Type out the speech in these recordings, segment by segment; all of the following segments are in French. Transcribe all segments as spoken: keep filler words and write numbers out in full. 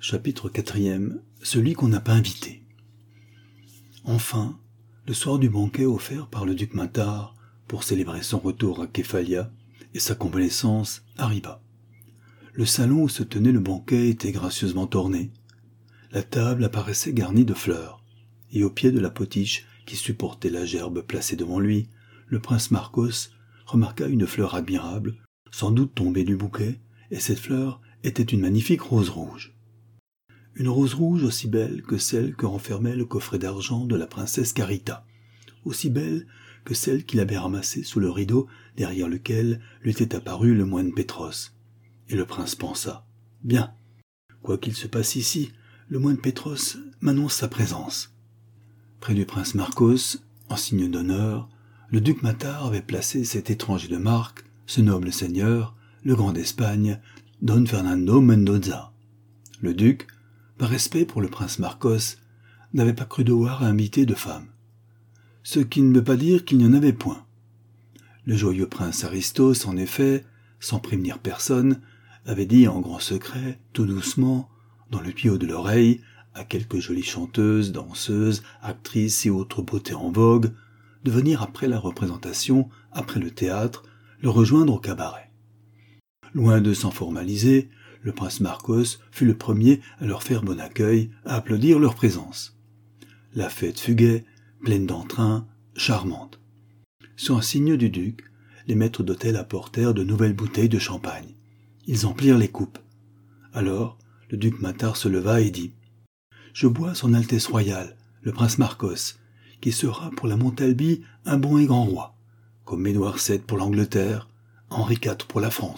Chapitre quatrième. Celui qu'on n'a pas invité. Enfin, le soir du banquet offert par le duc Mathar pour célébrer son retour à Képhalia et sa convalescence arriva. Le salon où se tenait le banquet était gracieusement orné. La table apparaissait garnie de fleurs, et au pied de la potiche qui supportait la gerbe placée devant lui, le prince Marcos remarqua une fleur admirable, sans doute tombée du bouquet, et cette fleur était une magnifique rose rouge. Une rose rouge aussi belle que celle que renfermait le coffret d'argent de la princesse Carita, aussi belle que celle qu'il avait ramassée sous le rideau derrière lequel lui était apparu le moine Pétros. Et le prince pensa, « Bien, quoi qu'il se passe ici, le moine Pétros m'annonce sa présence. » Près du prince Marcos, en signe d'honneur, le duc Mathar avait placé cet étranger de marque, ce noble seigneur, le grand d'Espagne, Don Fernando Mendoza. Le duc, par respect pour le prince Marcos, n'avait pas cru devoir inviter de femme. Ce qui ne veut pas dire qu'il n'y en avait point. Le joyeux prince Aristos, en effet, sans prévenir personne, avait dit en grand secret, tout doucement, dans le tuyau de l'oreille, à quelques jolies chanteuses, danseuses, actrices et autres beautés en vogue, de venir après la représentation, après le théâtre, le rejoindre au cabaret. Loin de s'en formaliser, le prince Marcos fut le premier à leur faire bon accueil, à applaudir leur présence. La fête fut gaie, pleine d'entrain, charmante. Sur un signe du duc, les maîtres d'hôtel apportèrent de nouvelles bouteilles de champagne. Ils emplirent les coupes. Alors, le duc Mathar se leva et dit « Je bois son Altesse royale, le prince Marcos, qui sera pour la Montalbie un bon et grand roi, comme Édouard sept pour l'Angleterre, Henri quatre pour la France. »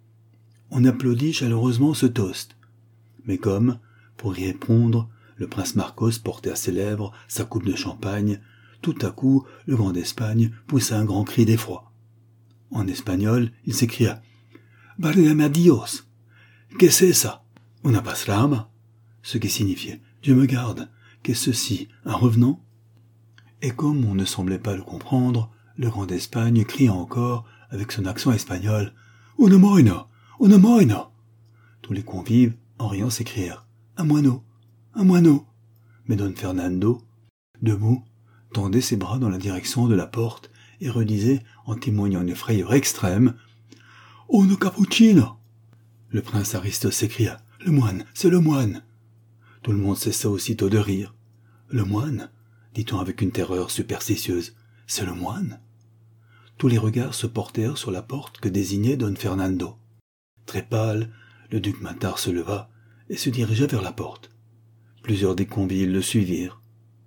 On applaudit chaleureusement ce toast. Mais comme, pour y répondre, le prince Marcos portait à ses lèvres sa coupe de champagne, tout à coup, le grand d'Espagne poussa un grand cri d'effroi. En espagnol, il s'écria « Válgame Dios! Qu'est-ce que c'est ça? Una pastrama ?» Ce qui signifiait « Dieu me garde! Qu'est-ce ceci? Un revenant ?» Et comme on ne semblait pas le comprendre, le grand d'Espagne cria encore, avec son accent espagnol « Una moina! Una moina !» Tous les convives, en riant, s'écrièrent « Un moineau! Un moineau !» Mais Don Fernando, debout, tendait ses bras dans la direction de la porte et redisait, en témoignant une frayeur extrême « Una cappuccino !» Le prince Aristos s'écria « Le moine, c'est le moine !» Tout le monde cessa aussitôt de rire. « Le moine ?» dit-on avec une terreur superstitieuse. « C'est le moine ?» Tous les regards se portèrent sur la porte que désignait Don Fernando. Très pâle, le duc Mathar se leva et se dirigea vers la porte. Plusieurs des convives le suivirent.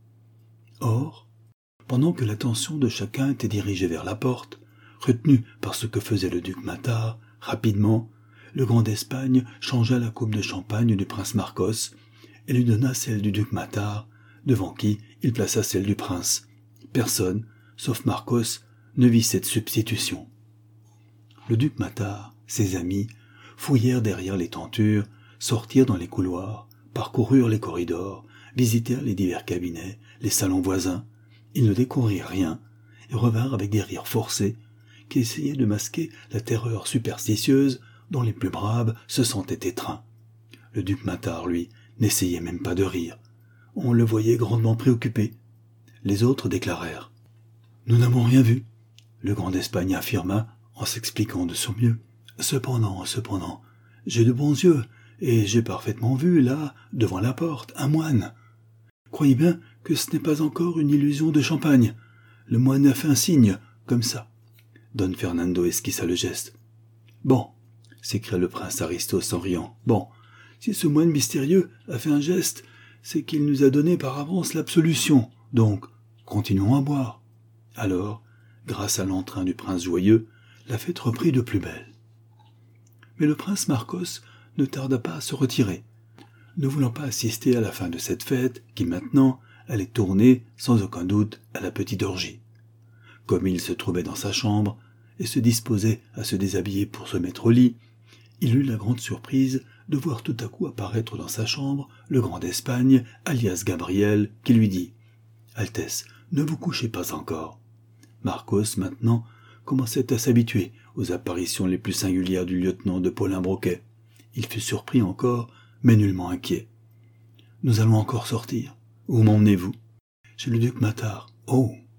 Or, pendant que l'attention de chacun était dirigée vers la porte, retenu par ce que faisait le duc Mathar, rapidement, le grand d'Espagne changea la coupe de champagne du prince Marcos et lui donna celle du duc Mathar, devant qui il plaça celle du prince. Personne, sauf Marcos, ne vit cette substitution. Le duc Mathar, ses amis, fouillèrent derrière les tentures, sortirent dans les couloirs, parcoururent les corridors, visitèrent les divers cabinets, les salons voisins. Ils ne découvrirent rien et revinrent avec des rires forcés qui essayaient de masquer la terreur superstitieuse dont les plus braves se sentaient étreints. Le duc Mathar, lui, n'essayait même pas de rire. On le voyait grandement préoccupé. Les autres déclarèrent « Nous n'avons rien vu », le grand d'Espagne affirma en s'expliquant de son mieux. « Cependant, cependant, j'ai de bons yeux, et j'ai parfaitement vu, là, devant la porte, un moine. Croyez bien que ce n'est pas encore une illusion de champagne. Le moine a fait un signe, comme ça. » Don Fernando esquissa le geste. « Bon, » s'écria le prince Aristos en riant, « bon, si ce moine mystérieux a fait un geste, c'est qu'il nous a donné par avance l'absolution, donc continuons à boire. » Alors, grâce à l'entrain du prince joyeux, la fête reprit de plus belle. Mais le prince Marcos ne tarda pas à se retirer, ne voulant pas assister à la fin de cette fête qui maintenant allait tourner sans aucun doute à la petite orgie. Comme il se trouvait dans sa chambre et se disposait à se déshabiller pour se mettre au lit, il eut la grande surprise de voir tout à coup apparaître dans sa chambre le grand d'Espagne, alias Gabriel, qui lui dit « Altesse, ne vous couchez pas encore. » Marcos, maintenant, commençait à s'habituer aux apparitions les plus singulières du lieutenant de Paulin Broquet. Il fut surpris encore mais nullement inquiet. « Nous allons encore sortir. Où m'emmenez-vous ?»« Chez le duc Mathar. »« Oh,